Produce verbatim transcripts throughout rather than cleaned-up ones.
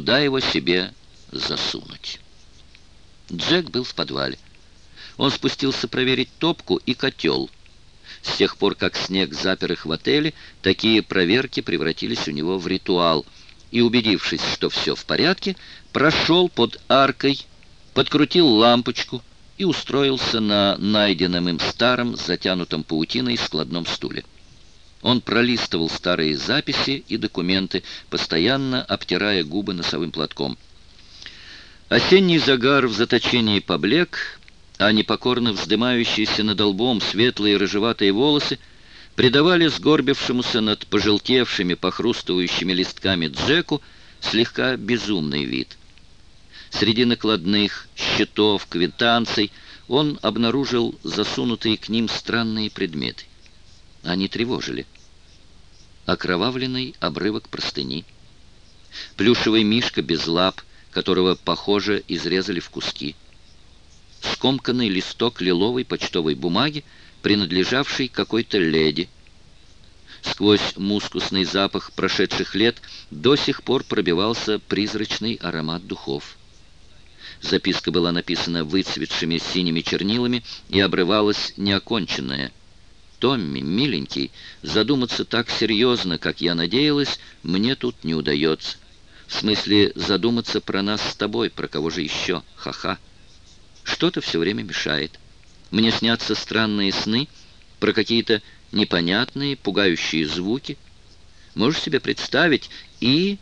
куда его себе засунуть. Джек был в подвале. Он спустился проверить топку и котел. С тех пор, как снег запер их в отеле, такие проверки превратились у него в ритуал. И, убедившись, что все в порядке, прошел под аркой, подкрутил лампочку и устроился на найденном им старом, затянутом паутиной складном стуле. Он пролистывал старые записи и документы, постоянно обтирая губы носовым платком. Осенний загар в заточении поблек, а непокорно вздымающиеся над лбом светлые рыжеватые волосы придавали сгорбившемуся над пожелтевшими, похрустывающими листками Джеку слегка безумный вид. Среди накладных, счетов, квитанций он обнаружил засунутые к ним странные предметы. Они тревожили. Окровавленный обрывок простыни, плюшевый мишка без лап, которого, похоже, изрезали в куски, скомканный листок лиловой почтовой бумаги, принадлежавший какой-то леди. Сквозь мускусный запах прошедших лет до сих пор пробивался призрачный аромат духов. Записка была написана выцветшими синими чернилами и обрывалась неоконченная. «Томми, миленький, задуматься так серьезно, как я надеялась, мне тут не удается. В смысле, задуматься про нас с тобой, про кого же еще? Ха-ха. Что-то все время мешает. Мне снятся странные сны про какие-то непонятные, пугающие звуки. Можешь себе представить? И...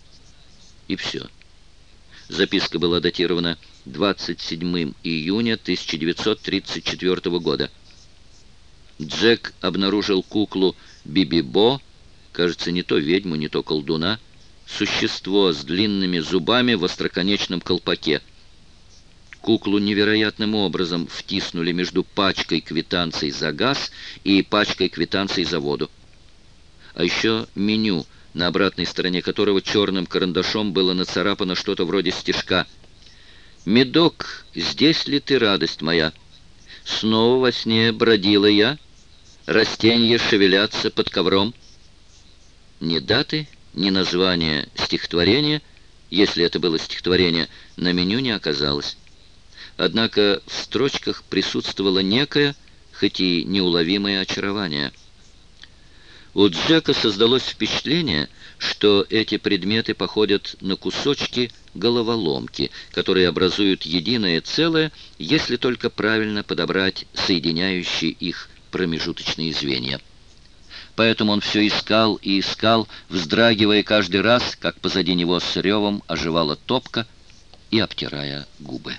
И все». Записка была датирована двадцать седьмого июня тысяча девятьсот тридцать четвёртого года. Джек обнаружил куклу Биби-Бо, кажется, не то ведьму, не то колдуна, существо с длинными зубами в остроконечном колпаке. Куклу невероятным образом втиснули между пачкой квитанций за газ и пачкой квитанций за воду. А еще меню, на обратной стороне которого черным карандашом было нацарапано что-то вроде стишка. «Медок, здесь ли ты, радость моя? Снова во сне бродила я, растения шевелятся под ковром». Ни даты, ни названия стихотворения, если это было стихотворение, на меню не оказалось. Однако в строчках присутствовало некое, хоть и неуловимое очарование. У Джека создалось впечатление, что эти предметы походят на кусочки головоломки, которые образуют единое целое, если только правильно подобрать соединяющие их промежуточные звенья. Поэтому он все искал и искал, вздрагивая каждый раз, как позади него с ревом оживала топка и обтирая губы.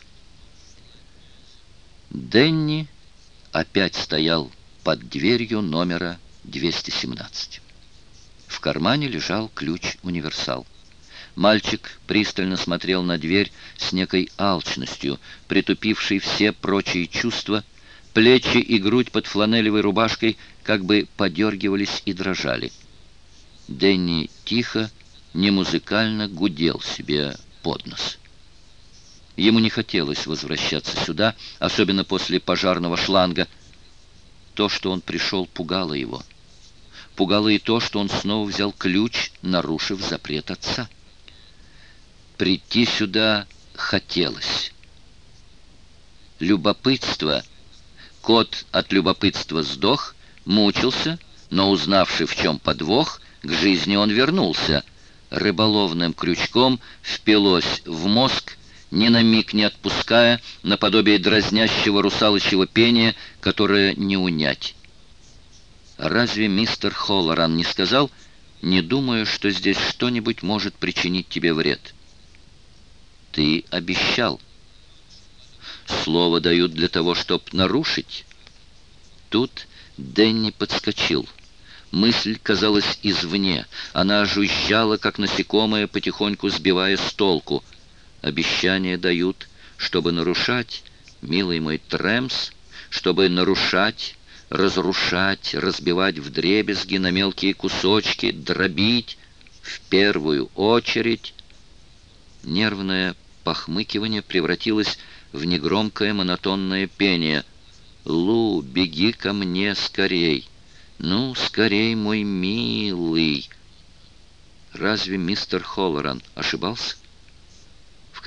Дэнни опять стоял под дверью номера двести семнадцать. В кармане лежал ключ-универсал. Мальчик пристально смотрел на дверь с некой алчностью, притупившей все прочие чувства. Плечи и грудь под фланелевой рубашкой как бы подергивались и дрожали. Дэнни тихо, немузыкально гудел себе под нос. Ему не хотелось возвращаться сюда, особенно после пожарного шланга. То, что он пришел, пугало его. Пугало и то, что он снова взял ключ, нарушив запрет отца. Прийти сюда хотелось. Любопытство. Кот от любопытства сдох, мучился, но, узнавший, в чем подвох, к жизни он вернулся. Рыболовным крючком впилось в мозг, ни на миг не отпуская, наподобие дразнящего русалочьего пения, которое не унять. Разве мистер Холлоран не сказал: «Не думаю, что здесь что-нибудь может причинить тебе вред»? Ты обещал. Слово дают для того, чтобы нарушить. Тут Дэнни подскочил. Мысль казалась извне. Она жужжала, как насекомое, потихоньку сбивая с толку. Обещания дают, чтобы нарушать, милый мой Трэмс, чтобы нарушать, разрушать, разбивать вдребезги на мелкие кусочки, дробить, в первую очередь. Нервное похмыкивание превратилось в негромкое монотонное пение. «Лу, беги ко мне скорей! Ну, скорей, мой милый!» Разве мистер Холлоран ошибался?